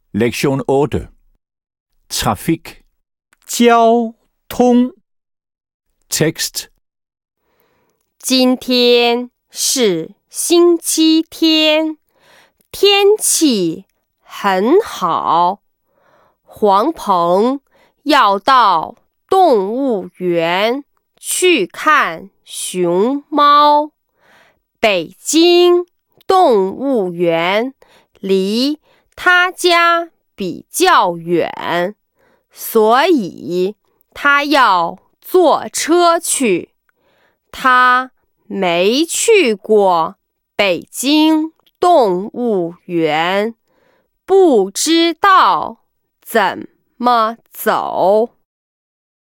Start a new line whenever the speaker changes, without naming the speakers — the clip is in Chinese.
Lektion 8. Trafik.
交通。
Text.
今天是星期天，天气很好。黄鹏要到动物园去看熊猫。北京动物园离他家比较远，所以他要坐车去。他没去过北京动物园，不知道怎么走。